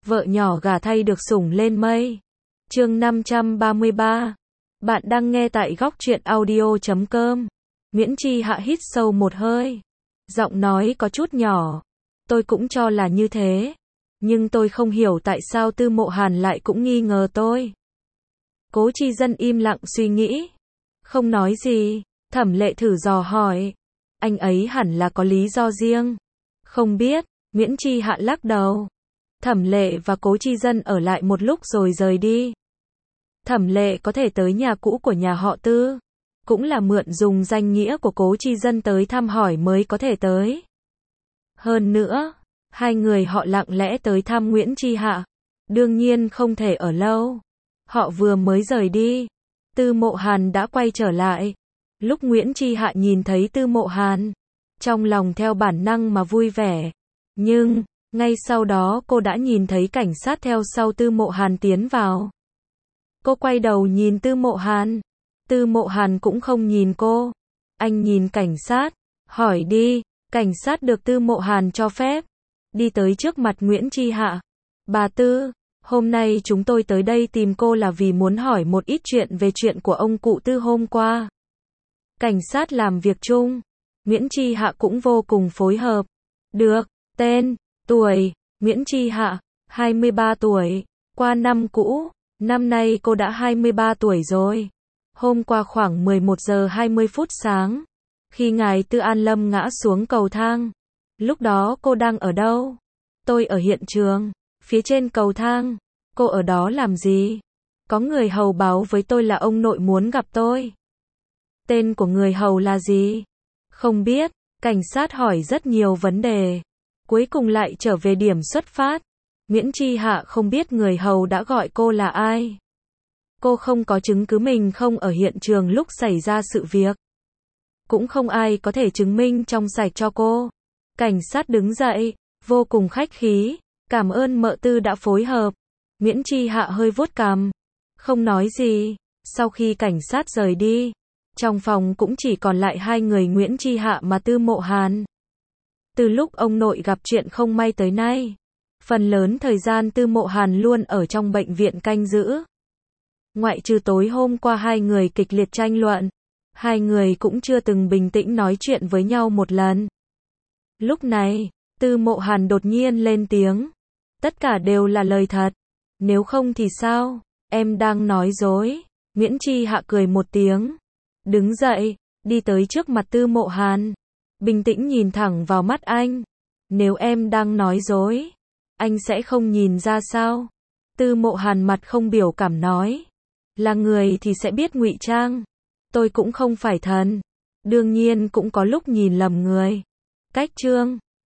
vợ nhỏ gả thay được sủng lên mây. Chương 533. Bạn đang nghe tại góc truyện audio.com. Nguyễn Chi Hạ hít sâu một hơi. Giọng nói có chút nhỏ. Tôi cũng cho là như thế. Nhưng tôi không hiểu tại sao Tư Mộ Hàn lại cũng nghi ngờ tôi. Cố Chi Dân im lặng suy nghĩ. Không nói gì. Thẩm Lệ thử dò hỏi. Anh ấy hẳn là có lý do riêng. Không biết. Nguyễn Chi Hạ lắc đầu. Thẩm Lệ và Cố Chi Dân ở lại một lúc rồi rời đi. Thẩm Lệ có thể tới nhà cũ của nhà họ Tư. Cũng là mượn dùng danh nghĩa của Cố Chi Dân tới thăm hỏi mới có thể tới. Hơn nữa, hai người họ lặng lẽ tới thăm Nguyễn Chi Hạ. Đương nhiên không thể ở lâu. Họ vừa mới rời đi. Tư Mộ Hàn đã quay trở lại. Lúc Nguyễn Chi Hạ nhìn thấy Tư Mộ Hàn, trong lòng theo bản năng mà vui vẻ. Nhưng, ngay sau đó cô đã nhìn thấy cảnh sát theo sau Tư Mộ Hàn tiến vào. Cô quay đầu nhìn Tư Mộ Hàn. Tư Mộ Hàn cũng không nhìn cô. Anh nhìn cảnh sát, hỏi đi. Cảnh sát được Tư Mộ Hàn cho phép. Đi tới trước mặt Nguyễn Chi Hạ. Bà Tư, hôm nay chúng tôi tới đây tìm cô là vì muốn hỏi một ít chuyện về chuyện của ông cụ Tư hôm qua. Cảnh sát làm việc chung. Nguyễn Chi Hạ cũng vô cùng phối hợp. Được, tên, tuổi, Nguyễn Chi Hạ, 23 tuổi, qua năm cũ, năm nay cô đã 23 tuổi rồi. Hôm qua khoảng 11 giờ 20 phút sáng, khi ngài Tư An Lâm ngã xuống cầu thang, lúc đó cô đang ở đâu? Tôi ở hiện trường, phía trên cầu thang. Cô ở đó làm gì? Có người hầu báo với tôi là ông nội muốn gặp tôi. Tên của người hầu là gì? Không biết. Cảnh sát hỏi rất nhiều vấn đề. Cuối cùng lại trở về điểm xuất phát. Nguyễn Chi Hạ không biết người hầu đã gọi cô là ai. Cô không có chứng cứ mình không ở hiện trường lúc xảy ra sự việc. Cũng không ai có thể chứng minh trong sạch cho cô. Cảnh sát đứng dậy, vô cùng khách khí. Cảm ơn mợ Tư đã phối hợp. Nguyễn Chi Hạ hơi vuốt cằm. Không nói gì. Sau khi cảnh sát rời đi, trong phòng cũng chỉ còn lại hai người Nguyễn Chi Hạ mà Tư Mộ Hàn. Từ lúc ông nội gặp chuyện không may tới nay, phần lớn thời gian Tư Mộ Hàn luôn ở trong bệnh viện canh giữ. Ngoại trừ tối hôm qua hai người kịch liệt tranh luận, hai người cũng chưa từng bình tĩnh nói chuyện với nhau một lần. Lúc này, Tư Mộ Hàn đột nhiên lên tiếng. Tất cả đều là lời thật. Nếu không thì sao? Em đang nói dối. Nguyễn Chi Hạ cười một tiếng. Đứng dậy, đi tới trước mặt Tư Mộ Hàn. Bình tĩnh nhìn thẳng vào mắt anh. Nếu em đang nói dối, anh sẽ không nhìn ra sao? Tư Mộ Hàn mặt không biểu cảm nói. Là người thì sẽ biết ngụy trang. Tôi cũng không phải thần. Đương nhiên cũng có lúc nhìn lầm người. Cách chương